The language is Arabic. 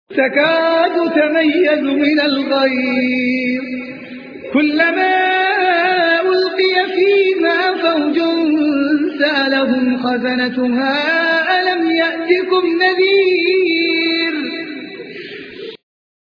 تكاد تميز من الغيظ كلما ألقي فيها فوج سألهم خزنتها ألم يأتكم نذير